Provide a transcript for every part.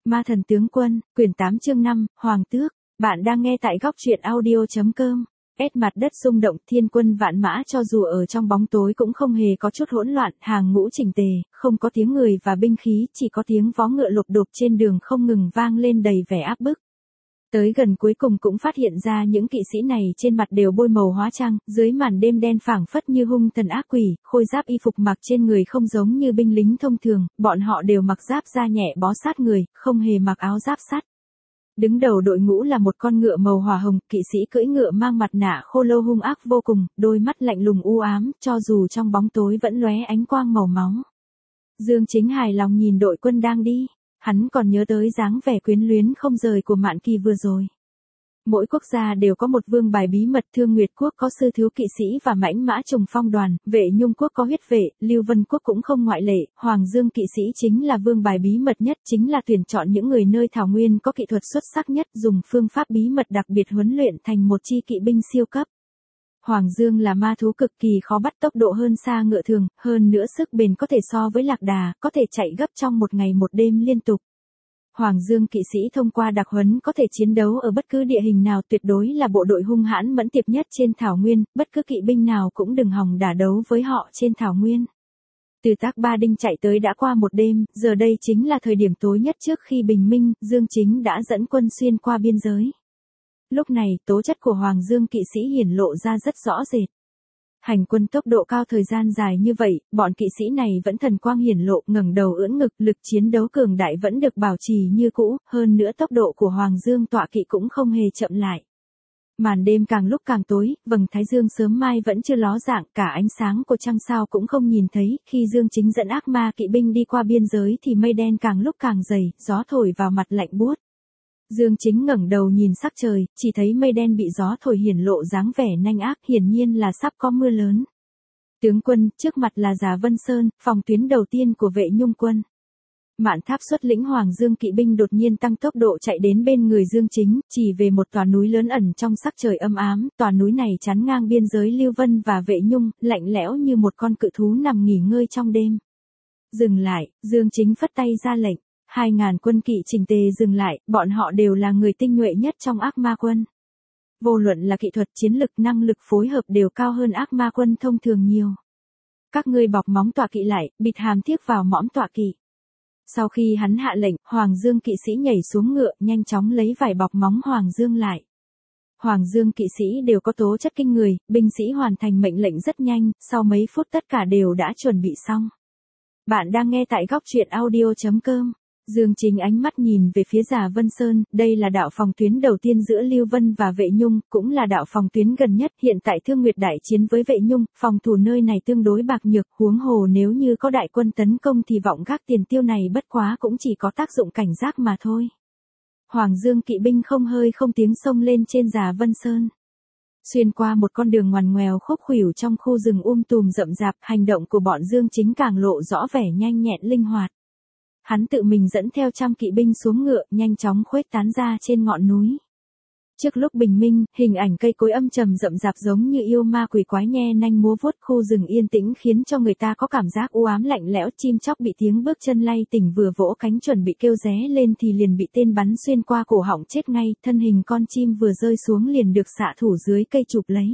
Ma thần tướng quân, quyển 8 chương 5, Hoàng tước. Bạn đang nghe tại góc truyện audio.com. Mặt đất rung động, thiên quân vạn mã cho dù ở trong bóng tối cũng không hề có chút hỗn loạn, hàng ngũ chỉnh tề, không có tiếng người và binh khí, chỉ có tiếng vó ngựa lục đục trên đường không ngừng vang lên đầy vẻ áp bức. Tới gần cuối cùng cũng phát hiện ra những kỵ sĩ này trên mặt đều bôi màu hóa trang, dưới màn đêm đen phảng phất như hung thần ác quỷ, khôi giáp y phục mặc trên người không giống như binh lính thông thường, bọn họ đều mặc giáp da nhẹ bó sát người, không hề mặc áo giáp sắt. Đứng đầu đội ngũ là một con ngựa màu hỏa hồng, kỵ sĩ cưỡi ngựa mang mặt nạ khô lâu hung ác vô cùng, đôi mắt lạnh lùng u ám, cho dù trong bóng tối vẫn lóe ánh quang màu máu. Dương Chính hài lòng nhìn đội quân đang đi. Hắn còn nhớ tới dáng vẻ quyến luyến không rời của Mạn Kỳ vừa rồi. Mỗi quốc gia đều có một vương bài bí mật, Thương Nguyệt quốc có sư thiếu kỵ sĩ và mãnh mã trùng phong đoàn, Vệ Nhung quốc có huyết vệ, Lưu Vân quốc cũng không ngoại lệ, Hoàng Dương kỵ sĩ chính là vương bài bí mật nhất, chính là tuyển chọn những người nơi thảo nguyên có kỹ thuật xuất sắc nhất, dùng phương pháp bí mật đặc biệt huấn luyện thành một chi kỵ binh siêu cấp. Hoàng Dương là ma thú cực kỳ khó bắt, tốc độ hơn xa ngựa thường, hơn nữa sức bền có thể so với lạc đà, có thể chạy gấp trong một ngày một đêm liên tục. Hoàng Dương kỵ sĩ thông qua đặc huấn có thể chiến đấu ở bất cứ địa hình nào, tuyệt đối là bộ đội hung hãn mẫn tiệp nhất trên thảo nguyên, bất cứ kỵ binh nào cũng đừng hòng đả đấu với họ trên thảo nguyên. Từ Tác Ba Đinh chạy tới đã qua một đêm, giờ đây chính là thời điểm tối nhất trước khi bình minh, Dương Chính đã dẫn quân xuyên qua biên giới. Lúc này, tố chất của Hoàng Dương kỵ sĩ hiển lộ ra rất rõ rệt. Hành quân tốc độ cao thời gian dài như vậy, bọn kỵ sĩ này vẫn thần quang hiển lộ, ngẩng đầu ưỡn ngực, lực chiến đấu cường đại vẫn được bảo trì như cũ, hơn nữa tốc độ của Hoàng Dương tọa kỵ cũng không hề chậm lại. Màn đêm càng lúc càng tối, vầng thái dương sớm mai vẫn chưa ló dạng, cả ánh sáng của trăng sao cũng không nhìn thấy, khi Dương Chính dẫn ác ma kỵ binh đi qua biên giới thì mây đen càng lúc càng dày, gió thổi vào mặt lạnh buốt. Dương Chính ngẩng đầu nhìn sắc trời, chỉ thấy mây đen bị gió thổi hiển lộ dáng vẻ nanh ác, hiển nhiên là sắp có mưa lớn. Tướng quân, trước mặt là Già Vân Sơn, phòng tuyến đầu tiên của Vệ Nhung quân. Mạn Tháp xuất lĩnh Hoàng Dương kỵ binh đột nhiên tăng tốc độ chạy đến bên người Dương Chính, chỉ về một tòa núi lớn ẩn trong sắc trời âm ám, tòa núi này chắn ngang biên giới Lưu Vân và Vệ Nhung, lạnh lẽo như một con cự thú nằm nghỉ ngơi trong đêm. Dừng lại, Dương Chính phất tay ra lệnh. 2.000 quân kỵ chỉnh tề dừng lại, bọn họ đều là người tinh nhuệ nhất trong ác ma quân. Vô luận là kỹ thuật, chiến lực, năng lực phối hợp đều cao hơn ác ma quân thông thường nhiều. Các ngươi bọc móng tọa kỵ lại, bịt hàm thiếc vào mõm tọa kỵ. Sau khi hắn hạ lệnh, Hoàng Dương kỵ sĩ nhảy xuống ngựa, nhanh chóng lấy vải bọc móng Hoàng Dương lại. Hoàng Dương kỵ sĩ đều có tố chất kinh người, binh sĩ hoàn thành mệnh lệnh rất nhanh, sau mấy phút tất cả đều đã chuẩn bị xong. Bạn đang nghe tại góc truyện audio.com. Dương Chính ánh mắt nhìn về phía Già Vân Sơn, đây là đạo phòng tuyến đầu tiên giữa Lưu Vân và Vệ Nhung, cũng là đạo phòng tuyến gần nhất, hiện tại Thương Nguyệt đại chiến với Vệ Nhung, phòng thủ nơi này tương đối bạc nhược, huống hồ nếu như có đại quân tấn công thì vọng gác tiền tiêu này bất quá cũng chỉ có tác dụng cảnh giác mà thôi. Hoàng Dương kỵ binh không hơi không tiếng xông lên trên Già Vân Sơn. Xuyên qua một con đường ngoằn ngoèo khúc khuỷu trong khu rừng tùm rậm rạp, hành động của bọn Dương Chính càng lộ rõ vẻ nhanh nhẹn linh hoạt. Hắn tự mình dẫn theo trăm kỵ binh xuống ngựa, nhanh chóng khuếch tán ra trên ngọn núi. Trước lúc bình minh, hình ảnh cây cối âm trầm rậm rạp giống như yêu ma quỷ quái nhe nanh múa vuốt, khu rừng yên tĩnh khiến cho người ta có cảm giác u ám lạnh lẽo, chim chóc bị tiếng bước chân lay tỉnh vừa vỗ cánh chuẩn bị kêu ré lên thì liền bị tên bắn xuyên qua cổ họng chết ngay, thân hình con chim vừa rơi xuống liền được xạ thủ dưới cây chụp lấy.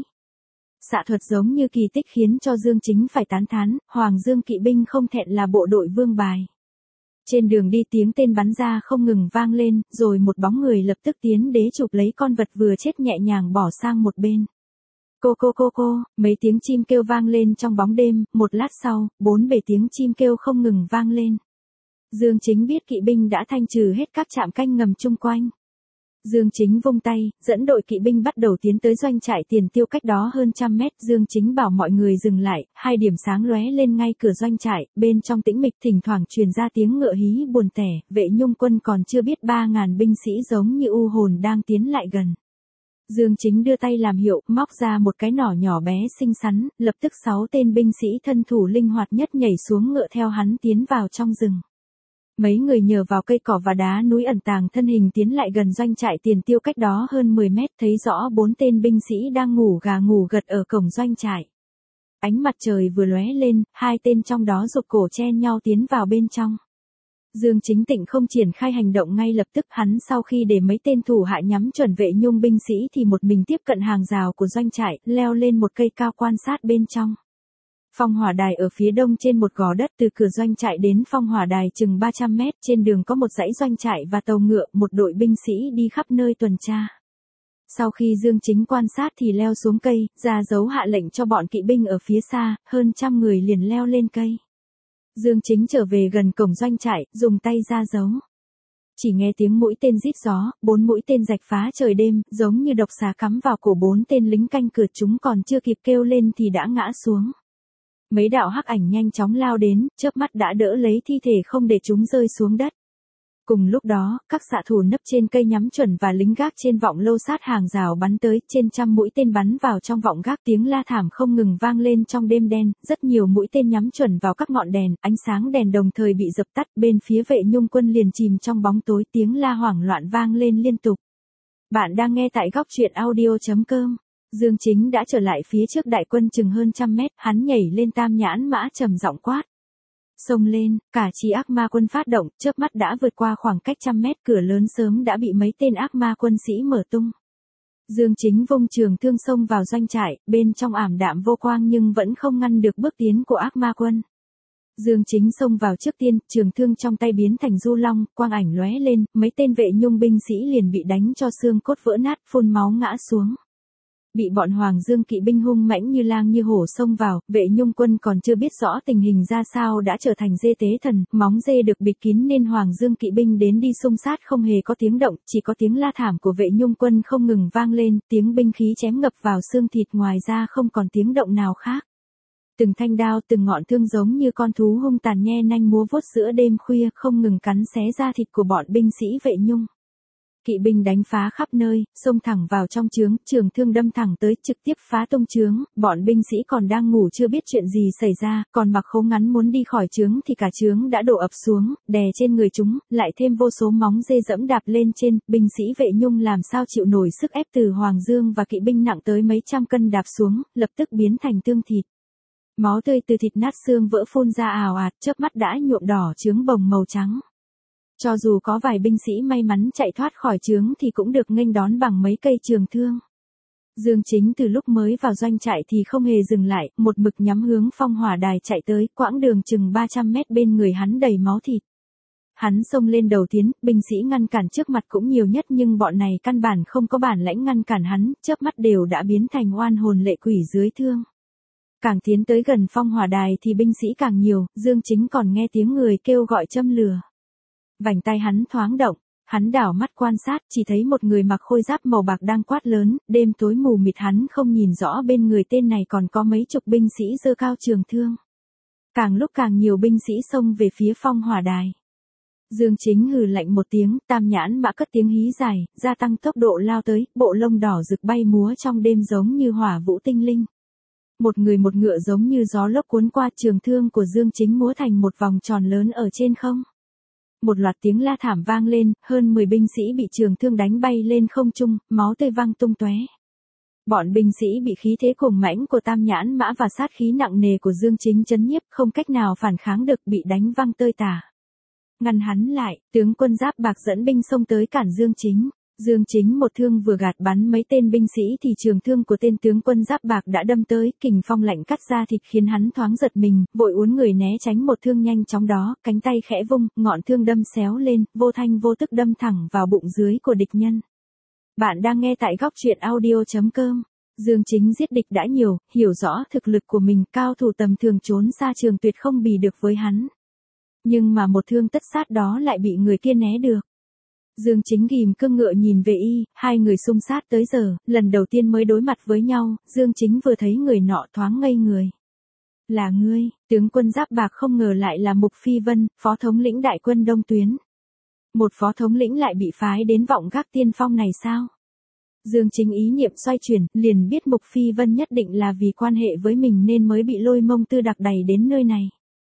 Xạ thuật giống như kỳ tích khiến cho Dương Chính phải tán thán, Hoàng Dương kỵ binh không thẹn là bộ đội vương bài. Trên đường đi tiếng tên bắn ra không ngừng vang lên, rồi một bóng người lập tức tiến đến chụp lấy con vật vừa chết nhẹ nhàng bỏ sang một bên. Cô, mấy tiếng chim kêu vang lên trong bóng đêm, một lát sau, 4 tiếng chim kêu không ngừng vang lên. Dương Chính biết kỵ binh đã thanh trừ hết các trạm canh ngầm chung quanh. Dương Chính vung tay, dẫn đội kỵ binh bắt đầu tiến tới doanh trại tiền tiêu cách đó hơn 100 mét. Dương Chính bảo mọi người dừng lại, 2 điểm sáng lóe lên ngay cửa doanh trại, bên trong tĩnh mịch thỉnh thoảng truyền ra tiếng ngựa hí buồn tẻ, Vệ Nhung quân còn chưa biết 3.000 binh sĩ giống như u hồn đang tiến lại gần. Dương Chính đưa tay làm hiệu, móc ra một cái nỏ nhỏ bé xinh xắn, lập tức 6 tên binh sĩ thân thủ linh hoạt nhất nhảy xuống ngựa theo hắn tiến vào trong rừng. Mấy người nhờ vào cây cỏ và đá núi ẩn tàng thân hình tiến lại gần doanh trại tiền tiêu cách đó hơn 10 mét, thấy rõ 4 tên binh sĩ đang ngủ gà ngủ gật ở cổng doanh trại. Ánh mặt trời vừa lóe lên, 2 tên trong đó giục cổ chen nhau tiến vào bên trong. Dương Chính Tịnh không triển khai hành động ngay lập tức, hắn sau khi để mấy tên thủ hạ nhắm chuẩn Vệ Nhung binh sĩ thì một mình tiếp cận hàng rào của doanh trại, leo lên một cây cao quan sát bên trong. Phong hỏa đài ở phía đông trên một gò đất, từ cửa doanh trại đến phong hỏa đài chừng 300 mét, trên đường có một dãy doanh trại và tàu ngựa, một đội binh sĩ đi khắp nơi tuần tra. Sau khi Dương Chính quan sát thì leo xuống cây, ra dấu hạ lệnh cho bọn kỵ binh ở phía xa, hơn 100 người liền leo lên cây. Dương Chính trở về gần cổng doanh trại, dùng tay ra dấu. Chỉ nghe tiếng mũi tên rít gió, 4 mũi tên rạch phá trời đêm, giống như độc xà cắm vào cổ 4 tên lính canh cửa, chúng còn chưa kịp kêu lên thì đã ngã xuống. Mấy đạo hắc ảnh nhanh chóng lao đến, chớp mắt đã đỡ lấy thi thể không để chúng rơi xuống đất. Cùng lúc đó, các xạ thủ nấp trên cây nhắm chuẩn và lính gác trên vọng lâu sát hàng rào bắn tới, trên trăm mũi tên bắn vào trong vọng gác, tiếng la thảm không ngừng vang lên trong đêm đen, rất nhiều mũi tên nhắm chuẩn vào các ngọn đèn, ánh sáng đèn đồng thời bị dập tắt, bên phía Vệ Nhung quân liền chìm trong bóng tối, tiếng la hoảng loạn vang lên liên tục. Bạn đang nghe tại góc truyện audio.com. Dương Chính đã trở lại phía trước đại quân chừng hơn 100 mét, hắn nhảy lên tam nhãn mã trầm giọng quát. Xông lên, cả chi ác ma quân phát động, chớp mắt đã vượt qua khoảng cách 100 mét, cửa lớn sớm đã bị mấy tên ác ma quân sĩ mở tung. Dương Chính vung trường thương xông vào doanh trại, bên trong ảm đạm vô quang nhưng vẫn không ngăn được bước tiến của ác ma quân. Dương Chính xông vào trước tiên, trường thương trong tay biến thành du long, quang ảnh lóe lên, mấy tên Vệ Nhung binh sĩ liền bị đánh cho xương cốt vỡ nát, phun máu ngã xuống. Bị bọn Hoàng Dương kỵ binh hung mãnh như lang như hổ xông vào, Vệ Nhung quân còn chưa biết rõ tình hình ra sao đã trở thành dê tế thần, móng dê được bịt kín nên Hoàng Dương kỵ binh đến đi xung sát không hề có tiếng động, chỉ có tiếng la thảm của Vệ Nhung quân không ngừng vang lên, tiếng binh khí chém ngập vào xương thịt, ngoài ra không còn tiếng động nào khác. Từng thanh đao, từng ngọn thương giống như con thú hung tàn nhe nanh múa vuốt giữa đêm khuya, không ngừng cắn xé da thịt của bọn binh sĩ Vệ Nhung. Kỵ binh đánh phá khắp nơi, xông thẳng vào trong trướng, trường thương đâm thẳng tới, trực tiếp phá tung trướng, bọn binh sĩ còn đang ngủ chưa biết chuyện gì xảy ra, còn mặc khố ngắn muốn đi khỏi trướng thì cả trướng đã đổ ập xuống, đè trên người chúng, lại thêm vô số móng dê dẫm đạp lên trên, binh sĩ Vệ Nhung làm sao chịu nổi sức ép từ Hoàng Dương và kỵ binh nặng tới mấy trăm cân đạp xuống, lập tức biến thành tương thịt. Máu tươi từ thịt nát xương vỡ phun ra ào ạt, chớp mắt đã nhuộm đỏ trướng bồng màu trắng. Cho dù có vài binh sĩ may mắn chạy thoát khỏi trướng thì cũng được nghênh đón bằng mấy cây trường thương. Dương Chính từ lúc mới vào doanh trại thì không hề dừng lại, một mực nhắm hướng phong hỏa đài chạy tới, quãng đường chừng 300 mét bên người hắn đầy máu thịt. Hắn xông lên đầu tiến, binh sĩ ngăn cản trước mặt cũng nhiều nhất nhưng bọn này căn bản không có bản lãnh ngăn cản hắn, chớp mắt đều đã biến thành oan hồn lệ quỷ dưới thương. Càng tiến tới gần phong hỏa đài thì binh sĩ càng nhiều, Dương Chính còn nghe tiếng người kêu gọi châm lửa. Vành tay hắn thoáng động, hắn đảo mắt quan sát, chỉ thấy một người mặc khôi giáp màu bạc đang quát lớn, đêm tối mù mịt hắn không nhìn rõ bên người tên này còn có mấy chục binh sĩ giơ cao trường thương. Càng lúc càng nhiều binh sĩ xông về phía phong hỏa đài. Dương Chính hừ lạnh một tiếng, tam nhãn mã cất tiếng hí dài, gia tăng tốc độ lao tới, bộ lông đỏ rực bay múa trong đêm giống như hỏa vũ tinh linh. Một người một ngựa giống như gió lốc cuốn qua, trường thương của Dương Chính múa thành một vòng tròn lớn ở trên không. Một loạt tiếng la thảm vang lên, hơn 10 binh sĩ bị trường thương đánh bay lên không trung, máu tươi văng tung tóe. Bọn binh sĩ bị khí thế cuồng mãnh của tam nhãn mã và sát khí nặng nề của Dương Chính chấn nhiếp, không cách nào phản kháng được, bị đánh văng tơi tả. Ngăn hắn lại, tướng quân giáp bạc dẫn binh xông tới cản Dương Chính. Dương Chính một thương vừa gạt bắn mấy tên binh sĩ thì trường thương của tên tướng quân giáp bạc đã đâm tới, kình phong lạnh cắt ra thịt khiến hắn thoáng giật mình, vội uốn người né tránh một thương nhanh chóng đó, cánh tay khẽ vung, ngọn thương đâm xéo lên, vô thanh vô tức đâm thẳng vào bụng dưới của địch nhân. Bạn đang nghe tại góc truyện audio.com. Dương Chính giết địch đã nhiều, hiểu rõ thực lực của mình, cao thủ tầm thường trốn xa trường tuyệt không bì được với hắn. Nhưng mà một thương tất sát đó lại bị người kia né được. Dương Chính ghim cương ngựa nhìn về y, hai người xung sát tới giờ, lần đầu tiên mới đối mặt với nhau, Dương Chính vừa thấy người nọ thoáng ngây người. Là ngươi, tướng quân giáp bạc không ngờ lại là Mục Phi Vân, phó thống lĩnh đại quân Đông Tuyến. Một phó thống lĩnh lại bị phái đến vọng gác tiên phong này sao? Dương Chính ý niệm xoay chuyển, liền biết Mục Phi Vân nhất định là vì quan hệ với mình nên mới bị Lôi Mông Tư đặc đày đến nơi này.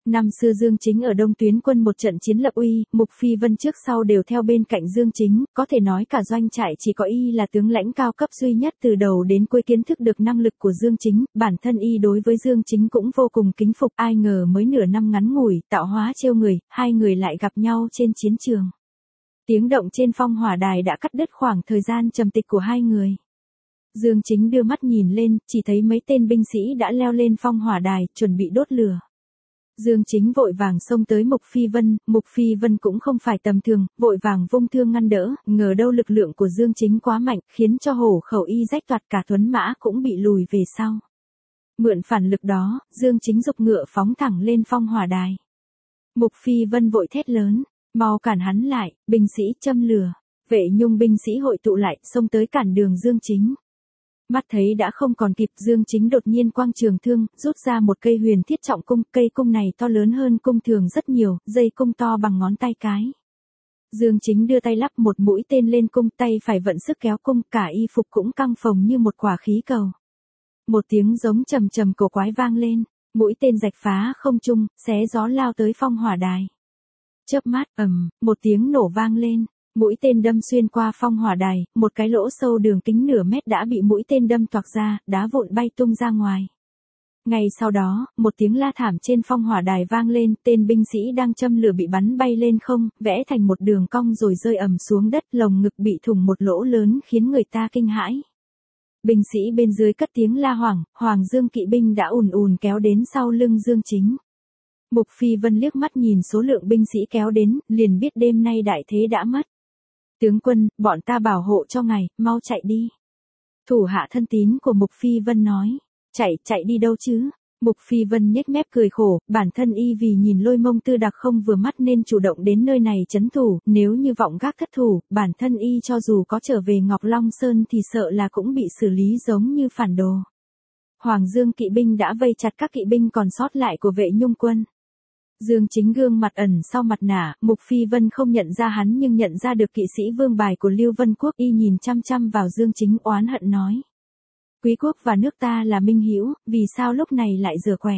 Năm xưa Dương Chính ở Đông Tuyến quân một trận chiến lập uy, Mục Phi Vân trước sau đều theo bên cạnh Dương Chính, có thể nói cả doanh trại chỉ có y là tướng lãnh cao cấp duy nhất từ đầu đến cuối kiến thức được năng lực của Dương Chính, bản thân y đối với Dương Chính cũng vô cùng kính phục, ai ngờ mới nửa năm ngắn ngủi, tạo hóa trêu người, hai người lại gặp nhau trên chiến trường. Tiếng động trên phong hỏa đài đã cắt đứt khoảng thời gian trầm tịch của hai người. Dương Chính đưa mắt nhìn lên, chỉ thấy mấy tên binh sĩ đã leo lên phong hỏa đài, chuẩn bị đốt lửa. Dương Chính vội vàng xông tới Mục Phi Vân cũng không phải tầm thường, vội vàng vung thương ngăn đỡ, ngờ đâu lực lượng của Dương Chính quá mạnh, khiến cho hổ khẩu y rách toạc, cả tuấn mã cũng bị lùi về sau. Mượn phản lực đó, Dương Chính giục ngựa phóng thẳng lên phong hỏa đài. Mục Phi Vân vội thét lớn, mau cản hắn lại, binh sĩ châm lửa. Vệ Nhung binh sĩ hội tụ lại, xông tới cản đường Dương Chính. Mắt thấy đã không còn kịp, Dương Chính đột nhiên quang trường thương, rút ra một cây huyền thiết trọng cung, cây cung này to lớn hơn cung thường rất nhiều, dây cung to bằng ngón tay cái. Dương Chính đưa tay lắp một mũi tên lên cung, tay phải vận sức kéo cung, cả y phục cũng căng phồng như một quả khí cầu. Một tiếng giống trầm trầm cổ quái vang lên, mũi tên rạch phá không trung, xé gió lao tới phong hỏa đài. Chớp mắt, một tiếng nổ vang lên. Mũi tên đâm xuyên qua phong hỏa đài, một cái lỗ sâu đường kính nửa mét đã bị mũi tên đâm toạc ra, đá vụn bay tung ra ngoài. Ngay sau đó, một tiếng la thảm trên phong hỏa đài vang lên, tên binh sĩ đang châm lửa bị bắn bay lên không, vẽ thành một đường cong rồi rơi ầm xuống đất, lồng ngực bị thủng một lỗ lớn khiến người ta kinh hãi. Binh sĩ bên dưới cất tiếng la hoảng, Hoàng Dương kỵ binh đã ùn ùn kéo đến sau lưng Dương Chính. Mục Phi Vân liếc mắt nhìn số lượng binh sĩ kéo đến, liền biết đêm nay đại thế đã mất. Tướng quân, bọn ta bảo hộ cho ngài, mau chạy đi. Thủ hạ thân tín của Mục Phi Vân nói. Chạy đi đâu chứ? Mục Phi Vân nhếch mép cười khổ, bản thân y vì nhìn Lôi Mông Tư Đặc không vừa mắt nên chủ động đến nơi này trấn thủ, nếu như vọng gác thất thủ, bản thân y cho dù có trở về Ngọc Long Sơn thì sợ là cũng bị xử lý giống như phản đồ. Hoàng Dương kỵ binh đã vây chặt các kỵ binh còn sót lại của Vệ Nhung quân. Dương Chính gương mặt ẩn sau mặt nạ, Mục Phi Vân không nhận ra hắn nhưng nhận ra được kỵ sĩ vương bài của Lưu Vân Quốc, y nhìn chăm chăm vào Dương Chính oán hận nói. Quý quốc và nước ta là minh hữu, vì sao lúc này lại giở quẻ?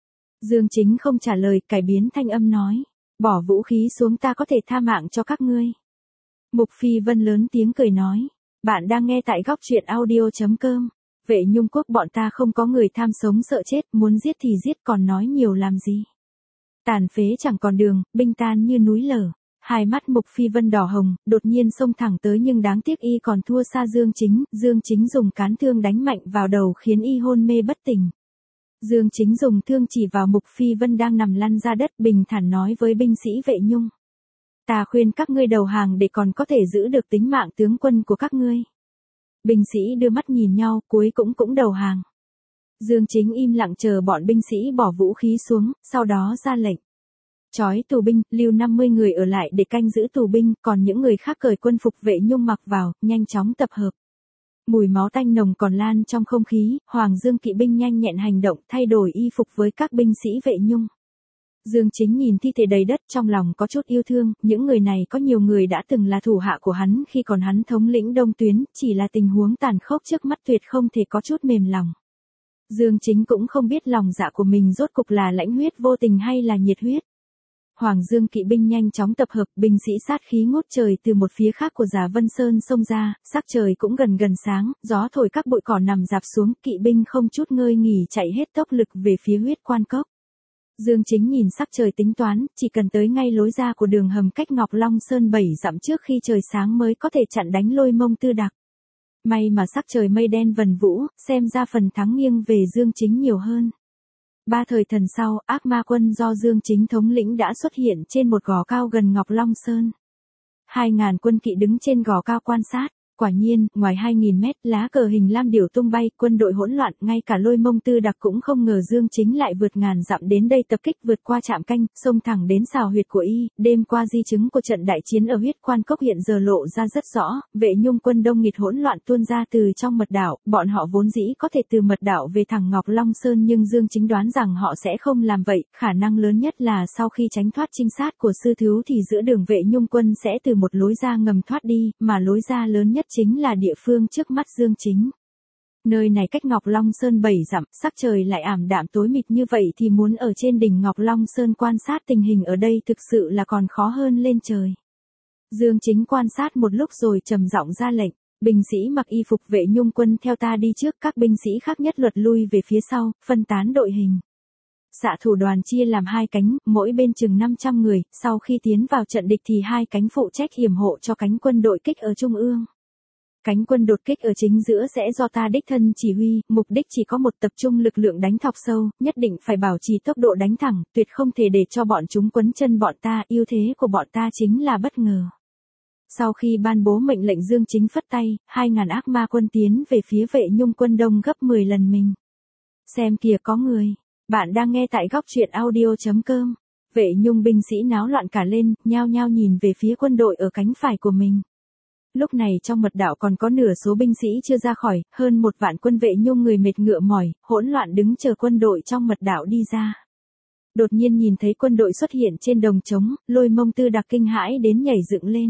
Dương Chính không trả lời, cải biến thanh âm nói. Bỏ vũ khí xuống, ta có thể tha mạng cho các ngươi. Mục Phi Vân lớn tiếng cười nói. Bạn đang nghe tại góc truyện audio.com. Vệ Nhung Quốc bọn ta không có người tham sống sợ chết, muốn giết thì giết, còn nói nhiều làm gì? Tàn phế chẳng còn đường, binh tan như núi lở. Hai mắt Mục Phi Vân đỏ hồng, đột nhiên xông thẳng tới nhưng đáng tiếc y còn thua xa Dương Chính. Dương Chính dùng cán thương đánh mạnh vào đầu khiến y hôn mê bất tỉnh. Dương Chính dùng thương chỉ vào Mục Phi Vân đang nằm lăn ra đất, bình thản nói với binh sĩ Vệ Nhung. Ta khuyên các ngươi đầu hàng để còn có thể giữ được tính mạng tướng quân của các ngươi. Binh sĩ đưa mắt nhìn nhau, cuối cũng đầu hàng. Dương Chính im lặng chờ bọn binh sĩ bỏ vũ khí xuống, sau đó ra lệnh. Chói tù binh, lưu 50 người ở lại để canh giữ tù binh, còn những người khác cởi quân phục Vệ Nhung mặc vào, nhanh chóng tập hợp. Mùi máu tanh nồng còn lan trong không khí, Hoàng Dương kỵ binh nhanh nhẹn hành động, thay đổi y phục với các binh sĩ Vệ Nhung. Dương Chính nhìn thi thể đầy đất trong lòng có chút yêu thương, những người này có nhiều người đã từng là thủ hạ của hắn khi còn hắn thống lĩnh Đông Tuyến, chỉ là tình huống tàn khốc trước mắt tuyệt không thể có chút mềm lòng. Dương Chính cũng không biết lòng dạ của mình rốt cục là lãnh huyết vô tình hay là nhiệt huyết. Hoàng Dương kỵ binh nhanh chóng tập hợp, binh sĩ sát khí ngút trời từ một phía khác của Giả Vân Sơn xông ra, sắc trời cũng gần sáng, gió thổi các bụi cỏ nằm rạp xuống, kỵ binh không chút ngơi nghỉ chạy hết tốc lực về phía Huyết Quan Cốc. Dương Chính nhìn sắc trời tính toán, chỉ cần tới ngay lối ra của đường hầm cách Ngọc Long Sơn 7 dặm trước khi trời sáng mới có thể chặn đánh Lôi Mông Tư Đặc. May mà sắc trời mây đen vần vũ, xem ra phần thắng nghiêng về Dương Chính nhiều hơn. Ba thời thần sau, ác ma quân do Dương Chính thống lĩnh đã xuất hiện trên một gò cao gần Ngọc Long Sơn. 2.000 quân kỵ đứng trên gò cao quan sát. Quả nhiên, ngoài 2.000 mét, lá cờ hình lam điểu tung bay, quân đội hỗn loạn, ngay cả Lôi Mông Tư Đặc cũng không ngờ Dương Chính lại vượt ngàn dặm đến đây tập kích, vượt qua trạm canh, xông thẳng đến xào huyệt của y. Đêm qua di chứng của trận đại chiến ở Huyết Quan Cốc hiện giờ lộ ra rất rõ, Vệ Nhung quân đông nghịt hỗn loạn tuôn ra từ trong mật đảo, bọn họ vốn dĩ có thể từ mật đảo về thẳng Ngọc Long Sơn nhưng Dương Chính đoán rằng họ sẽ không làm vậy, khả năng lớn nhất là sau khi tránh thoát trinh sát của sư thú thì giữa đường Vệ Nhung quân sẽ từ một lối ra ngầm thoát đi, mà lối ra lớn nhất chính là địa phương trước mắt Dương Chính. Nơi này cách Ngọc Long Sơn 7 dặm, sắc trời lại ảm đạm tối mịt như vậy thì muốn ở trên đỉnh Ngọc Long Sơn quan sát tình hình ở đây thực sự là còn khó hơn lên trời. Dương Chính quan sát một lúc rồi trầm giọng ra lệnh, binh sĩ mặc y phục Vệ Nhung quân theo ta đi trước, các binh sĩ khác nhất luật lui về phía sau, phân tán đội hình. Xạ thủ đoàn chia làm hai cánh, mỗi bên chừng 500 người, sau khi tiến vào trận địch thì hai cánh phụ trách hiểm hộ cho cánh quân đội kích ở trung ương. Cánh quân đột kích ở chính giữa sẽ do ta đích thân chỉ huy, mục đích chỉ có một, tập trung lực lượng đánh thọc sâu, nhất định phải bảo trì tốc độ đánh thẳng, tuyệt không thể để cho bọn chúng quấn chân bọn ta, ưu thế của bọn ta chính là bất ngờ. Sau khi ban bố mệnh lệnh, Dương Chính phất tay, 2.000 ác ma quân tiến về phía Vệ Nhung quân đông gấp 10 lần mình. Xem kìa có người. Bạn đang nghe tại góc truyện audio.com. Vệ Nhung binh sĩ náo loạn cả lên, nhao nhao nhìn về phía quân đội ở cánh phải của mình. Lúc này trong mật đạo còn có nửa số binh sĩ chưa ra khỏi, hơn 1 vạn quân Vệ Nhung người mệt ngựa mỏi, hỗn loạn đứng chờ quân đội trong mật đạo đi ra. Đột nhiên nhìn thấy quân đội xuất hiện trên đồng trống, Lôi Mông Tư Đặc kinh hãi đến nhảy dựng lên.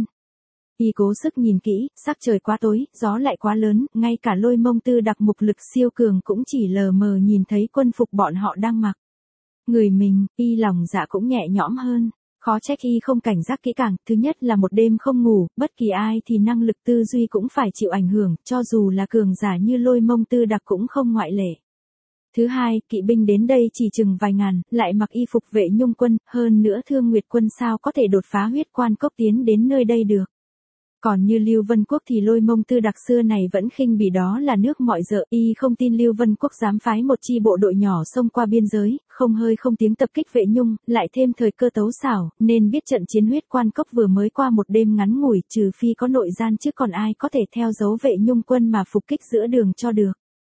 Y cố sức nhìn kỹ, sắc trời quá tối, gió lại quá lớn, ngay cả Lôi Mông Tư Đặc mục lực siêu cường cũng chỉ lờ mờ nhìn thấy quân phục bọn họ đang mặc. Người mình, Y lòng dạ cũng nhẹ nhõm hơn. Khó trách Y không cảnh giác kỹ càng, thứ nhất là một đêm không ngủ, bất kỳ ai thì năng lực tư duy cũng phải chịu ảnh hưởng, cho dù là cường giả như Lôi Mông Tư Đặc cũng không ngoại lệ. Thứ hai, kỵ binh đến đây chỉ chừng vài ngàn, lại mặc y phục Vệ Nhung quân, hơn nữa Thương Nguyệt quân sao có thể đột phá huyết quan cốc tiến đến nơi đây được. Còn như Lưu Vân Quốc thì Lôi Mông Tư Đặc xưa này vẫn khinh bỉ đó là nước mọi dợ, Y không tin Lưu Vân Quốc dám phái một chi bộ đội nhỏ xông qua biên giới, không hơi không tiếng tập kích Vệ Nhung, lại thêm thời cơ tấu xảo, nên biết trận chiến huyết quan cốc vừa mới qua một đêm ngắn ngủi, trừ phi có nội gian chứ còn ai có thể theo dấu Vệ Nhung quân mà phục kích giữa đường cho được.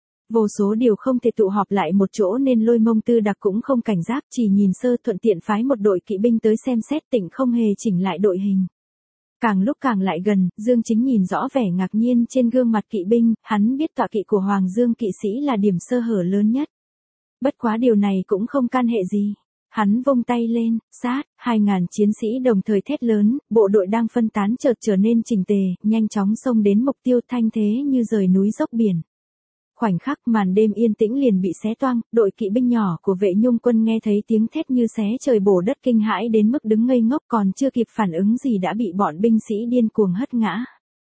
Vô số điều không thể tụ họp lại một chỗ nên Lôi Mông Tư Đặc cũng không cảnh giác, chỉ nhìn sơ thuận tiện phái một đội kỵ binh tới xem xét, tỉnh không hề chỉnh lại đội hình. Càng lúc càng lại gần, Dương Chính nhìn rõ vẻ ngạc nhiên trên gương mặt kỵ binh, hắn biết tọa kỵ của Hoàng Dương kỵ sĩ là điểm sơ hở lớn nhất. Bất quá điều này cũng không can hệ gì. Hắn vung tay lên, sát, 2.000 chiến sĩ đồng thời thét lớn, bộ đội đang phân tán chợt trở nên chỉnh tề, nhanh chóng xông đến mục tiêu, thanh thế như rời núi dốc biển. Khoảnh khắc màn đêm yên tĩnh liền bị xé toang, đội kỵ binh nhỏ của Vệ Nhung quân nghe thấy tiếng thét như xé trời bổ đất, kinh hãi đến mức đứng ngây ngốc, còn chưa kịp phản ứng gì đã bị bọn binh sĩ điên cuồng hất ngã.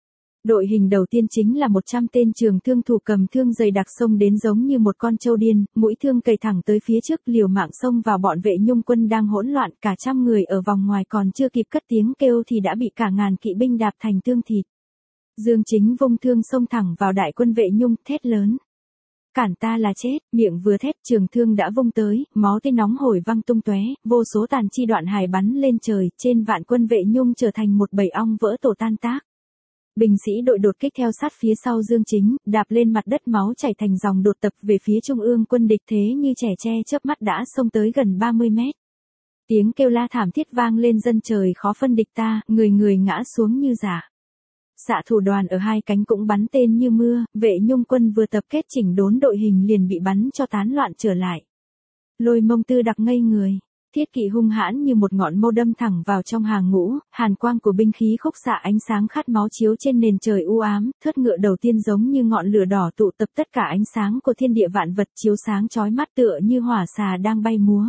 Đội hình đầu tiên chính là 100 tên trường thương thủ cầm thương dày đặc xông đến giống như một con trâu điên, mũi thương cày thẳng tới phía trước, liều mạng xông vào bọn Vệ Nhung quân đang hỗn loạn, cả trăm người ở vòng ngoài còn chưa kịp cất tiếng kêu thì đã bị cả ngàn kỵ binh đạp thành tương thịt. Dương Chính vung thương xông thẳng vào đại quân Vệ Nhung, thét lớn. Cản ta là chết, miệng vừa thét trường thương đã vung tới, máu tươi nóng hổi văng tung tóe, vô số tàn chi đoạn hài bắn lên trời, trên vạn quân Vệ Nhung trở thành một bầy ong vỡ tổ tan tác. Binh sĩ đội đột kích theo sát phía sau Dương Chính, đạp lên mặt đất, máu chảy thành dòng đột tập về phía trung ương quân địch, thế như trẻ tre chớp mắt đã xông tới gần 30 mét. Tiếng kêu la thảm thiết vang lên, dân trời khó phân địch ta, người người ngã xuống như rả. Xạ thủ đoàn ở hai cánh cũng bắn tên như mưa, Vệ Nhung quân vừa tập kết chỉnh đốn đội hình liền bị bắn cho tán loạn trở lại. Lôi Mông Tư Đặc ngây người, thiết kỵ hung hãn như một ngọn mâu đâm thẳng vào trong hàng ngũ, hàn quang của binh khí khúc xạ ánh sáng khát máu chiếu trên nền trời u ám, thớt ngựa đầu tiên giống như ngọn lửa đỏ tụ tập tất cả ánh sáng của thiên địa vạn vật, chiếu sáng chói mắt tựa như hỏa xà đang bay múa.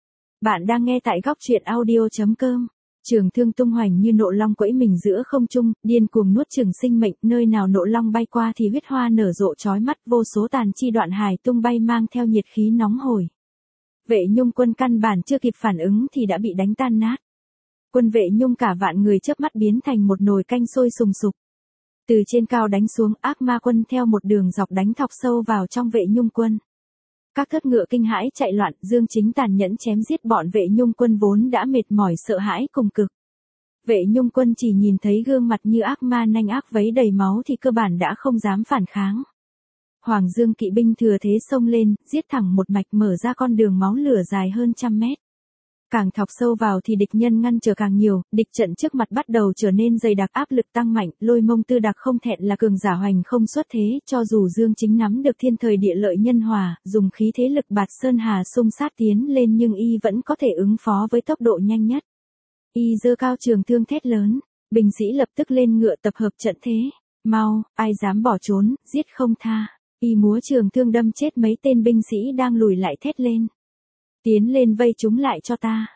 Bạn đang nghe tại góc truyện audio.com. Trường thương tung hoành như nộ long quẫy mình giữa không trung, điên cuồng nuốt chửng sinh mệnh, nơi nào nộ long bay qua thì huyết hoa nở rộ chói mắt, vô số tàn chi đoạn hài tung bay mang theo nhiệt khí nóng hổi. Vệ Nhung quân căn bản chưa kịp phản ứng thì đã bị đánh tan nát. Quân Vệ Nhung cả vạn người chớp mắt biến thành một nồi canh sôi sùng sục. Từ trên cao đánh xuống, ác ma quân theo một đường dọc đánh thọc sâu vào trong Vệ Nhung quân. Các thớt ngựa kinh hãi chạy loạn, Dương Chính tàn nhẫn chém giết bọn Vệ Nhung quân vốn đã mệt mỏi sợ hãi cùng cực. Vệ Nhung quân chỉ nhìn thấy gương mặt như ác ma nanh ác vấy đầy máu thì cơ bản đã không dám phản kháng. Hoàng Dương kỵ binh thừa thế xông lên, giết thẳng một mạch, mở ra con đường máu lửa dài hơn 100 mét. Càng thọc sâu vào thì địch nhân ngăn trở càng nhiều, địch trận trước mặt bắt đầu trở nên dày đặc, áp lực tăng mạnh, Lôi Mông Tư Đặc không thẹn là cường giả hoành không xuất thế, cho dù Dương Chính nắm được thiên thời địa lợi nhân hòa, dùng khí thế lực bạt sơn hà xung sát tiến lên nhưng y vẫn có thể ứng phó với tốc độ nhanh nhất. Y giơ cao trường thương thét lớn, binh sĩ lập tức lên ngựa tập hợp trận thế, mau, ai dám bỏ trốn, giết không tha. Y múa trường thương đâm chết mấy tên binh sĩ đang lùi lại thét lên. Tiến lên vây chúng lại cho ta.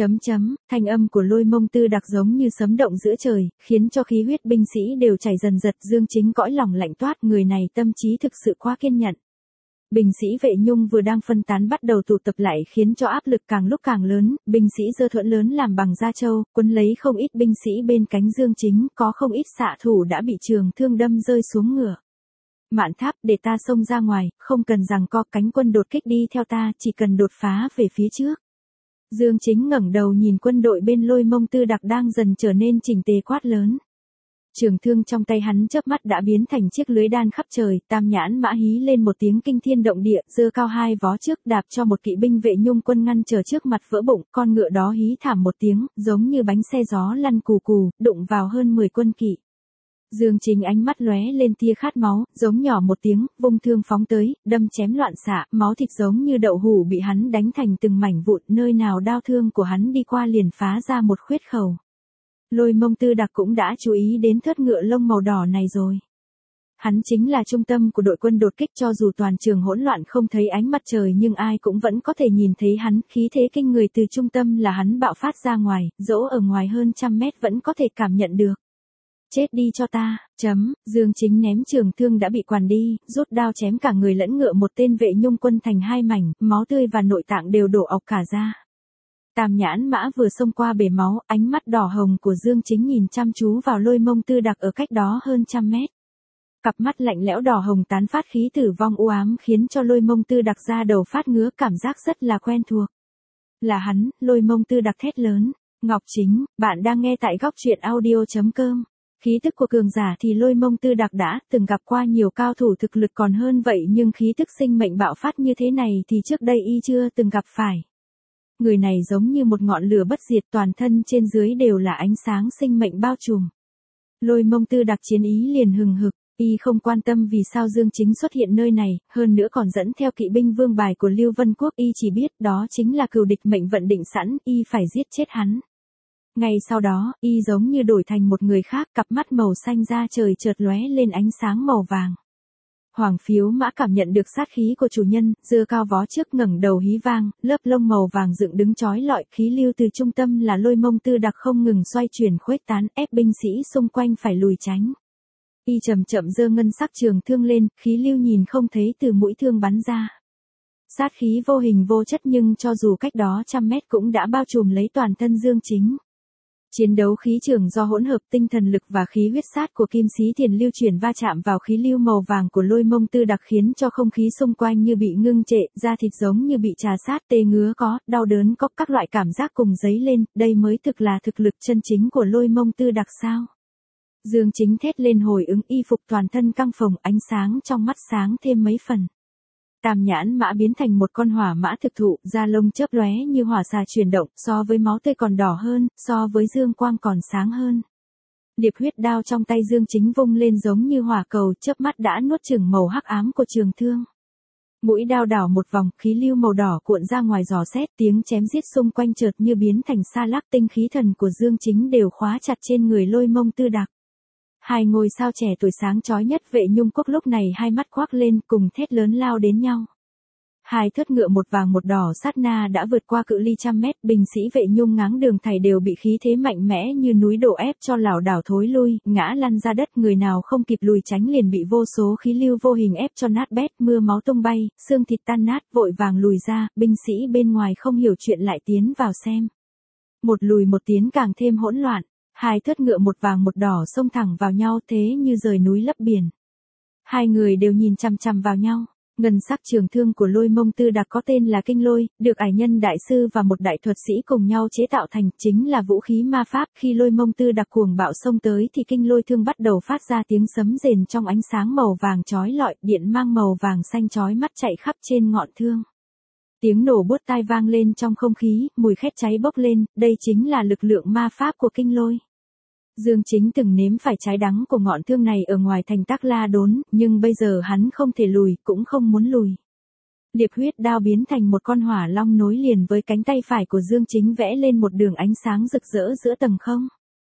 Thanh âm của Lôi Mông Tư Đặc giống như sấm động giữa trời, khiến cho khí huyết binh sĩ đều chảy dần dật. Dương Chính cõi lòng lạnh toát, người này tâm trí thực sự quá kiên nhẫn. Binh sĩ Vệ Nhung vừa đang phân tán bắt đầu tụ tập lại khiến cho áp lực càng lúc càng lớn, binh sĩ Dơ Thuẫn lớn làm bằng da trâu, quấn lấy không ít binh sĩ bên cánh Dương Chính, có không ít xạ thủ đã bị trường thương đâm rơi xuống ngựa. Mạn Tháp, để ta xông ra ngoài, không cần giằng co, cánh quân đột kích đi theo ta, chỉ cần đột phá về phía trước. Dương Chính ngẩng đầu nhìn quân đội bên Lôi Mông Tư Đặc đang dần trở nên chỉnh tề quát lớn. Trường thương trong tay hắn chớp mắt đã biến thành chiếc lưới đan khắp trời, Tam Nhãn Mã hí lên một tiếng kinh thiên động địa, giơ cao hai vó trước đạp cho một kỵ binh Vệ Nhung quân ngăn trở trước mặt vỡ bụng, con ngựa đó hí thảm một tiếng, giống như bánh xe gió lăn cù cù, đụng vào hơn 10 quân kỵ. Dương Chính ánh mắt lóe lên tia khát máu, giống nhỏ một tiếng, vung thương phóng tới, đâm chém loạn xạ, máu thịt giống như đậu hũ bị hắn đánh thành từng mảnh vụn, nơi nào đao thương của hắn đi qua liền phá ra một khuyết khẩu. Lôi Mông Tư Đặc cũng đã chú ý đến thớt ngựa lông màu đỏ này rồi. Hắn chính là trung tâm của đội quân đột kích, cho dù toàn trường hỗn loạn không thấy ánh mặt trời nhưng ai cũng vẫn có thể nhìn thấy hắn, khí thế kinh người từ trung tâm là hắn bạo phát ra ngoài, dẫu ở ngoài hơn 100 mét vẫn có thể cảm nhận được. Chết đi cho ta, Dương Chính ném trường thương đã bị quàn đi, rút đao chém cả người lẫn ngựa một tên Vệ Nhung quân thành hai mảnh, máu tươi và nội tạng đều đổ ọc cả ra. Tam Nhãn Mã vừa xông qua bể máu, ánh mắt đỏ hồng của Dương Chính nhìn chăm chú vào Lôi Mông Tư Đặc ở cách đó hơn 100 mét. Cặp mắt lạnh lẽo đỏ hồng tán phát khí tử vong u ám khiến cho Lôi Mông Tư Đặc ra đầu phát ngứa, cảm giác rất là quen thuộc. Là hắn, Lôi Mông Tư Đặc thét lớn. Ngọc Chính, bạn đang nghe tại góc truyện audio.com. Khí tức của cường giả thì Lôi Mông Tư Đặc đã từng gặp qua nhiều cao thủ thực lực còn hơn vậy, nhưng khí tức sinh mệnh bạo phát như thế này thì trước đây y chưa từng gặp phải. Người này giống như một ngọn lửa bất diệt, toàn thân trên dưới đều là ánh sáng sinh mệnh bao trùm. Lôi Mông Tư Đặc chiến ý liền hừng hực, y không quan tâm vì sao Dương Chính xuất hiện nơi này, hơn nữa còn dẫn theo kỵ binh vương bài của Lưu Vân Quốc, y chỉ biết đó chính là cừu địch mệnh vận định sẵn, y phải giết chết hắn. Ngay sau đó, y giống như đổi thành một người khác, cặp mắt màu xanh da trời chợt lóe lên ánh sáng màu vàng. Hoàng Phiếu Mã cảm nhận được sát khí của chủ nhân, giơ cao vó trước ngẩng đầu hí vang, lớp lông màu vàng dựng đứng chói lọi, khí lưu từ trung tâm là Lôi Mông Tư Đặc không ngừng xoay chuyển khuếch tán, ép binh sĩ xung quanh phải lùi tránh. Y chậm chậm giơ ngân sắc trường thương lên, khí lưu nhìn không thấy từ mũi thương bắn ra. Sát khí vô hình vô chất nhưng cho dù cách đó 100 mét cũng đã bao trùm lấy toàn thân Dương Chính. Chiến đấu khí trường do hỗn hợp tinh thần lực và khí huyết sát của Kim Xí Thiền lưu chuyển va chạm vào khí lưu màu vàng của Lôi Mông Tư Đặc khiến cho không khí xung quanh như bị ngưng trệ, da thịt giống như bị trà sát, tê ngứa có, đau đớn có, các loại cảm giác cùng dấy lên, đây mới thực là thực lực chân chính của Lôi Mông Tư Đặc sao? Dương Chính thét lên hồi ứng, y phục toàn thân căng phồng, ánh sáng trong mắt sáng thêm mấy phần. Tam Nhãn Mã biến thành một con hỏa mã thực thụ, da lông chớp lóe như hỏa xà chuyển động, so với máu tươi còn đỏ hơn, so với dương quang còn sáng hơn. Liệp huyết đao trong tay Dương Chính vung lên giống như hỏa cầu, chớp mắt đã nuốt chửng màu hắc ám của trường thương. Mũi đao đảo một vòng, khí lưu màu đỏ cuộn ra ngoài dò xét, tiếng chém giết xung quanh chợt như biến thành sa lắc, tinh khí thần của Dương Chính đều khóa chặt trên người Lôi Mông Tư Đặc. Hai ngôi sao trẻ tuổi sáng chói nhất Vệ Nhung Quốc lúc này hai mắt khoác lên cùng thét lớn lao đến nhau. Hai thớt ngựa một vàng một đỏ sát na đã vượt qua cự ly 100 mét, binh sĩ Vệ Nhung ngáng đường thảy đều bị khí thế mạnh mẽ như núi đổ ép cho lảo đảo thối lui, ngã lăn ra đất, người nào không kịp lùi tránh liền bị vô số khí lưu vô hình ép cho nát bét, mưa máu tung bay, xương thịt tan nát, vội vàng lùi ra, binh sĩ bên ngoài không hiểu chuyện lại tiến vào xem. Một lùi một tiến càng thêm hỗn loạn. Hai thớt ngựa một vàng một đỏ xông thẳng vào nhau thế như rời núi lấp biển. Hai người đều nhìn chằm chằm vào nhau. Ngân sắc trường thương của Lôi Mông Tư Đặc có tên là Kinh Lôi, được ải nhân đại sư và một đại thuật sĩ cùng nhau chế tạo thành, chính là vũ khí ma pháp. Khi Lôi Mông Tư Đặc cuồng bạo xông tới thì Kinh Lôi thương bắt đầu phát ra tiếng sấm rền trong ánh sáng màu vàng chói lọi, điện mang màu vàng xanh chói mắt chạy khắp trên ngọn thương. Tiếng nổ buốt tai vang lên trong không khí, mùi khét cháy bốc lên, đây chính là lực lượng ma pháp của Kinh Lôi. Dương Chính từng nếm phải trái đắng của ngọn thương này ở ngoài thành Tắc La Đốn, nhưng bây giờ hắn không thể lùi, cũng không muốn lùi. Liệp huyết đao biến thành một con hỏa long nối liền với cánh tay phải của Dương Chính vẽ lên một đường ánh sáng rực rỡ giữa tầng không.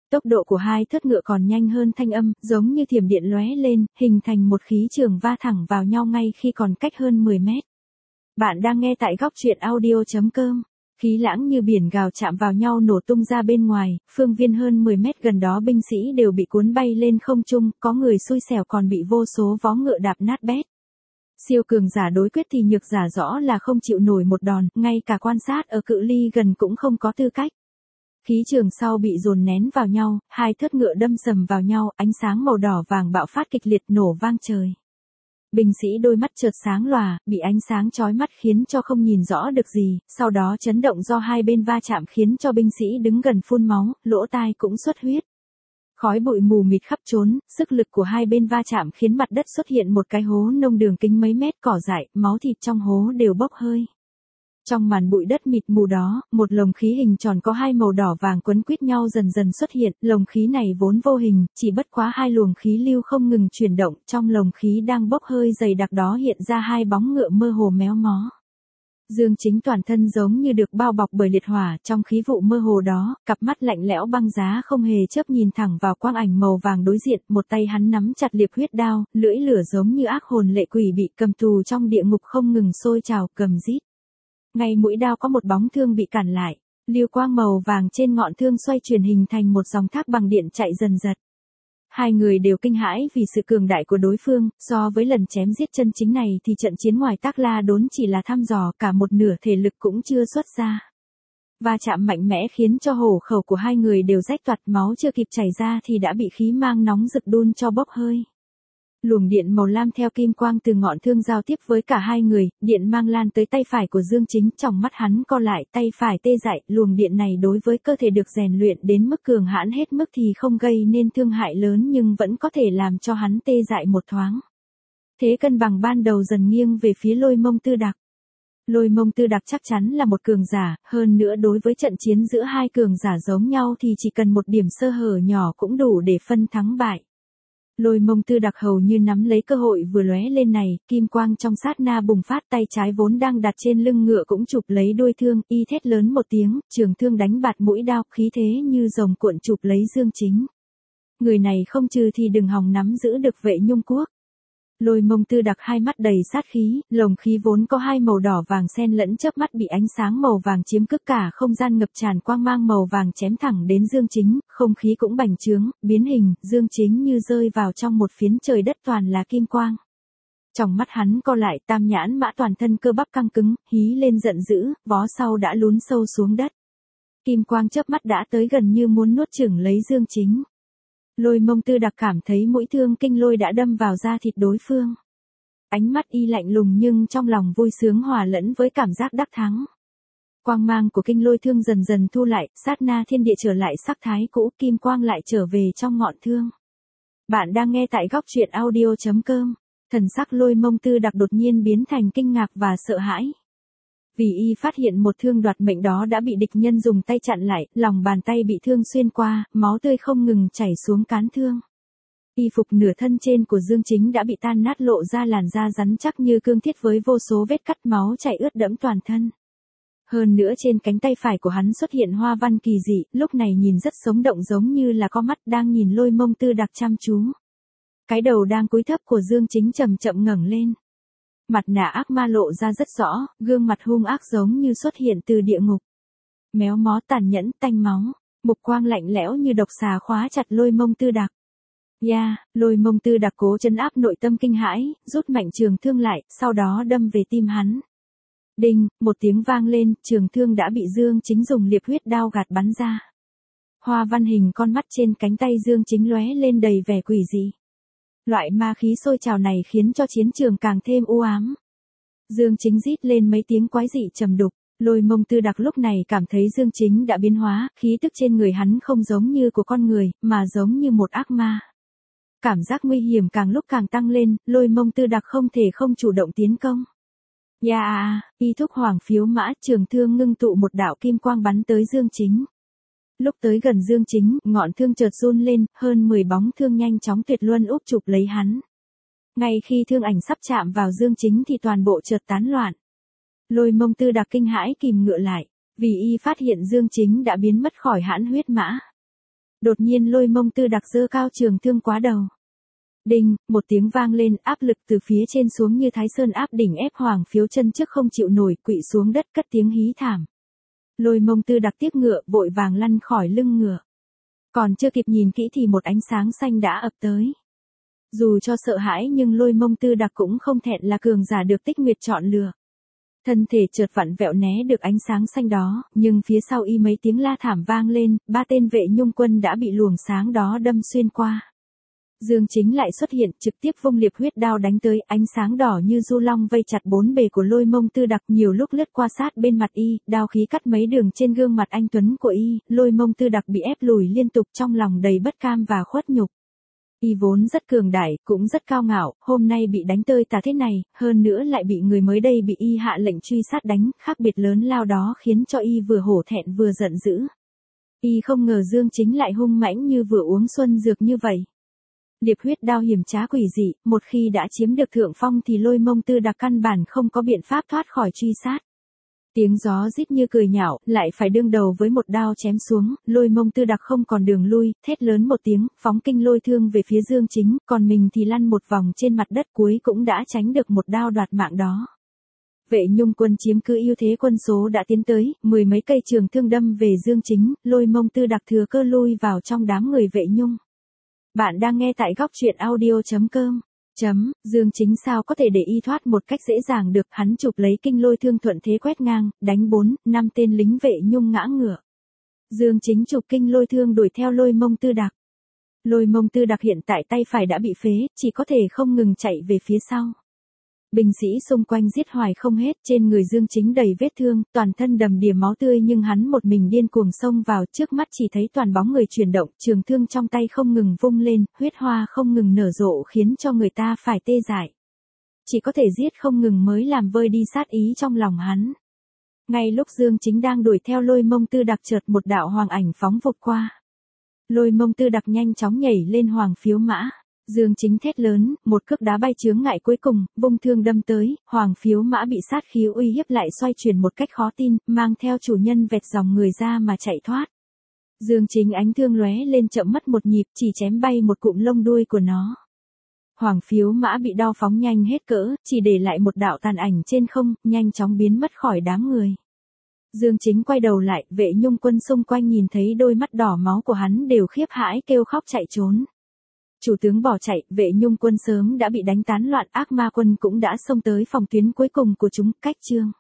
Tốc độ của hai thớt ngựa còn nhanh hơn thanh âm, giống như thiểm điện lóe lên, hình thành một khí trường va thẳng vào nhau ngay khi còn cách hơn 10 mét. Bạn đang nghe tại góc truyện audio.com. Khí lãng như biển gào chạm vào nhau nổ tung ra bên ngoài, phương viên hơn 10 mét gần đó binh sĩ đều bị cuốn bay lên không trung, có người xui xẻo còn bị vô số vó ngựa đạp nát bét. Siêu cường giả đối quyết thì nhược giả rõ là không chịu nổi một đòn, ngay cả quan sát ở cự ly gần cũng không có tư cách. Khí trường sau bị dồn nén vào nhau, hai thớt ngựa đâm sầm vào nhau, ánh sáng màu đỏ vàng bạo phát kịch liệt nổ vang trời. Binh sĩ đôi mắt chợt sáng lòa, bị ánh sáng chói mắt khiến cho không nhìn rõ được gì, sau đó chấn động do hai bên va chạm khiến cho binh sĩ đứng gần phun máu, lỗ tai cũng xuất huyết. Khói bụi mù mịt khắp trốn, sức lực của hai bên va chạm khiến mặt đất xuất hiện một cái hố nông đường kính mấy mét, cỏ dại, máu thịt trong hố đều bốc hơi. Trong màn bụi đất mịt mù đó, một lồng khí hình tròn có hai màu đỏ vàng quấn quýt nhau dần dần xuất hiện, lồng khí này vốn vô hình, chỉ bất quá hai luồng khí lưu không ngừng chuyển động, trong lồng khí đang bốc hơi dày đặc đó hiện ra hai bóng ngựa mơ hồ méo mó. Dương Chính toàn thân giống như được bao bọc bởi liệt hỏa, trong khí vụ mơ hồ đó, cặp mắt lạnh lẽo băng giá không hề chớp nhìn thẳng vào quang ảnh màu vàng đối diện, một tay hắn nắm chặt liệp huyết đao, lưỡi lửa giống như ác hồn lệ quỷ bị cầm tù trong địa ngục không ngừng sôi trào, gầm rít. Ngay mũi đao có một bóng thương bị cản lại, lưu quang màu vàng trên ngọn thương xoay chuyển hình thành một dòng thác bằng điện chạy dần dật. Hai người đều kinh hãi vì sự cường đại của đối phương, so với lần chém giết chân chính này thì trận chiến ngoài Tác La Đốn chỉ là thăm dò, cả một nửa thể lực cũng chưa xuất ra. Va chạm mạnh mẽ khiến cho hổ khẩu của hai người đều rách toạc, máu chưa kịp chảy ra thì đã bị khí mang nóng rực đun cho bốc hơi. Luồng điện màu lam theo kim quang từ ngọn thương giao tiếp với cả hai người, điện mang lan tới tay phải của Dương Chính, trong mắt hắn co lại, tay phải tê dại, luồng điện này đối với cơ thể được rèn luyện đến mức cường hãn hết mức thì không gây nên thương hại lớn nhưng vẫn có thể làm cho hắn tê dại một thoáng. Thế cân bằng ban đầu dần nghiêng về phía Lôi Mông Tư Đặc. Lôi Mông Tư Đặc chắc chắn là một cường giả, hơn nữa đối với trận chiến giữa hai cường giả giống nhau thì chỉ cần một điểm sơ hở nhỏ cũng đủ để phân thắng bại. Lôi Mông Tư Đặc hầu như nắm lấy cơ hội vừa lóe lên này, kim quang trong sát na bùng phát, tay trái vốn đang đặt trên lưng ngựa cũng chụp lấy đuôi thương, y thét lớn một tiếng, trường thương đánh bạt mũi đao, khí thế như rồng cuộn chụp lấy Dương Chính. Người này không trừ thì đừng hòng nắm giữ được Vệ Nhung Quốc. Lôi Mông Tư Đặc hai mắt đầy sát khí, lồng khí vốn có hai màu đỏ vàng xen lẫn chớp mắt bị ánh sáng màu vàng chiếm cứ cả không gian, ngập tràn quang mang màu vàng chém thẳng đến Dương Chính, không khí cũng bành trướng, biến hình, Dương Chính như rơi vào trong một phiến trời đất toàn là kim quang. Trong mắt hắn co lại, tam nhãn mã toàn thân cơ bắp căng cứng, hí lên giận dữ, vó sau đã lún sâu xuống đất. Kim quang chớp mắt đã tới gần như muốn nuốt chửng lấy Dương Chính. Lôi Mông Tư Đặc cảm thấy mũi thương kinh lôi đã đâm vào da thịt đối phương. Ánh mắt y lạnh lùng nhưng trong lòng vui sướng hòa lẫn với cảm giác đắc thắng. Quang mang của kinh lôi thương dần dần thu lại, sát na thiên địa trở lại sắc thái cũ, kim quang lại trở về trong ngọn thương. Bạn đang nghe tại góc truyện audio.com. Thần sắc Lôi Mông Tư Đặc đột nhiên biến thành kinh ngạc và sợ hãi. Vì y phát hiện một thương đoạt mệnh đó đã bị địch nhân dùng tay chặn lại, lòng bàn tay bị thương xuyên qua, máu tươi không ngừng chảy xuống cán thương. Y phục nửa thân trên của Dương Chính đã bị tan nát, lộ ra làn da rắn chắc như cương thiết với vô số vết cắt, máu chảy ướt đẫm toàn thân. Hơn nữa trên cánh tay phải của hắn xuất hiện hoa văn kỳ dị, lúc này nhìn rất sống động giống như là có mắt đang nhìn Lôi Mông Tư Đặc chăm chú. Cái đầu đang cúi thấp của Dương Chính chậm chậm ngẩng lên. Mặt nạ ác ma lộ ra rất rõ, gương mặt hung ác giống như xuất hiện từ địa ngục. Méo mó tàn nhẫn, tanh máu, mục quang lạnh lẽo như độc xà khóa chặt Lôi Mông Tư Đặc. Lôi Mông Tư Đặc cố trấn áp nội tâm kinh hãi, rút mạnh trường thương lại, sau đó đâm về tim hắn. Đinh, một tiếng vang lên, trường thương đã bị Dương Chính dùng liệp huyết đao gạt bắn ra. Hoa văn hình con mắt trên cánh tay Dương Chính lóe lên đầy vẻ quỷ dị. Loại ma khí sôi trào này khiến cho chiến trường càng thêm u ám. Dương Chính rít lên mấy tiếng quái dị trầm đục, Lôi Mông Tư Đặc lúc này cảm thấy Dương Chính đã biến hóa, khí tức trên người hắn không giống như của con người, mà giống như một ác ma. Cảm giác nguy hiểm càng lúc càng tăng lên, Lôi Mông Tư Đặc không thể không chủ động tiến công. Y thúc hoàng phiếu mã, trường thương ngưng tụ một đạo kim quang bắn tới Dương Chính. Lúc tới gần Dương Chính, ngọn thương chợt run lên, hơn 10 bóng thương nhanh chóng tuyệt luân úp chụp lấy hắn. Ngay khi thương ảnh sắp chạm vào Dương Chính thì toàn bộ chợt tán loạn. Lôi Mông Tư Đặc kinh hãi kìm ngựa lại, vì y phát hiện Dương Chính đã biến mất khỏi hãn huyết mã. Đột nhiên Lôi Mông Tư Đặc giơ cao trường thương quá đầu. Đinh, một tiếng vang lên, áp lực từ phía trên xuống như Thái Sơn áp đỉnh ép Hoàng Phiếu chân trước không chịu nổi, quỵ xuống đất cất tiếng hí thảm. Lôi Mông Tư Đặc tiếc ngựa, vội vàng lăn khỏi lưng ngựa. Còn chưa kịp nhìn kỹ thì một ánh sáng xanh đã ập tới. Dù cho sợ hãi nhưng Lôi Mông Tư Đặc cũng không thẹn là cường giả được Tích Nguyệt chọn lựa. Thân thể chợt vặn vẹo né được ánh sáng xanh đó, nhưng phía sau y mấy tiếng la thảm vang lên, 3 tên vệ nhung quân đã bị luồng sáng đó đâm xuyên qua. Dương Chính lại xuất hiện, trực tiếp vung liệp huyết đao đánh tới, ánh sáng đỏ như du long vây chặt bốn bề của Lôi Mông Tư Đặc, nhiều lúc lướt qua sát bên mặt y, đao khí cắt mấy đường trên gương mặt anh tuấn của y, Lôi Mông Tư Đặc bị ép lùi liên tục, trong lòng đầy bất cam và khuất nhục. Y vốn rất cường đại, cũng rất cao ngạo, hôm nay bị đánh tơi tả thế này, hơn nữa lại bị người mới đây bị y hạ lệnh truy sát đánh, khác biệt lớn lao đó khiến cho y vừa hổ thẹn vừa giận dữ. Y không ngờ Dương Chính lại hung mãnh như vừa uống xuân dược như vậy. Liệp huyết đao hiểm trá quỷ dị, một khi đã chiếm được thượng phong thì Lôi Mông Tư Đặc căn bản không có biện pháp thoát khỏi truy sát. Tiếng gió rít như cười nhạo, lại phải đương đầu với một đao chém xuống, Lôi Mông Tư Đặc không còn đường lui, thét lớn một tiếng, phóng kinh lôi thương về phía Dương Chính, còn mình thì lăn một vòng trên mặt đất, cuối cũng đã tránh được một đao đoạt mạng đó. Vệ nhung quân chiếm cứ ưu thế quân số đã tiến tới, 10 mấy cây trường thương đâm về Dương Chính, Lôi Mông Tư Đặc thừa cơ lui vào trong đám người vệ nhung. Bạn đang nghe tại góc truyện audio.com. Dương Chính sao có thể để y thoát một cách dễ dàng được, hắn chụp lấy kinh lôi thương thuận thế quét ngang, đánh 4-5 tên lính vệ nhung ngã ngựa. Dương Chính chụp kinh lôi thương đuổi theo Lôi Mông Tư Đặc. Lôi Mông Tư Đặc hiện tại tay phải đã bị phế, chỉ có thể không ngừng chạy về phía sau. Binh sĩ xung quanh giết hoài không hết, trên người Dương Chính đầy vết thương, toàn thân đầm đìa máu tươi nhưng hắn một mình điên cuồng xông vào, trước mắt chỉ thấy toàn bóng người chuyển động, trường thương trong tay không ngừng vung lên, huyết hoa không ngừng nở rộ khiến cho người ta phải tê dại. Chỉ có thể giết không ngừng mới làm vơi đi sát ý trong lòng hắn. Ngay lúc Dương Chính đang đuổi theo Lôi Mông Tư Đặc, chợt một đạo hoàng ảnh phóng vụt qua. Lôi Mông Tư Đặc nhanh chóng nhảy lên Hoàng Phiếu mã. Dương Chính thét lớn, một cước đá bay chướng ngại cuối cùng, vung thương đâm tới, Hoàng Phiếu mã bị sát khí uy hiếp lại xoay chuyển một cách khó tin, mang theo chủ nhân vẹt dòng người ra mà chạy thoát. Dương Chính ánh thương lóe lên chậm mất một nhịp, chỉ chém bay một cụm lông đuôi của nó. Hoàng Phiếu mã bị đao phóng nhanh hết cỡ, chỉ để lại một đạo tàn ảnh trên không, nhanh chóng biến mất khỏi đám người. Dương Chính quay đầu lại, vệ nhung quân xung quanh nhìn thấy đôi mắt đỏ máu của hắn đều khiếp hãi kêu khóc chạy trốn. Chủ tướng bỏ chạy, vệ nhung quân sớm đã bị đánh tán loạn, ác ma quân cũng đã xông tới phòng tuyến cuối cùng của chúng, cách chương.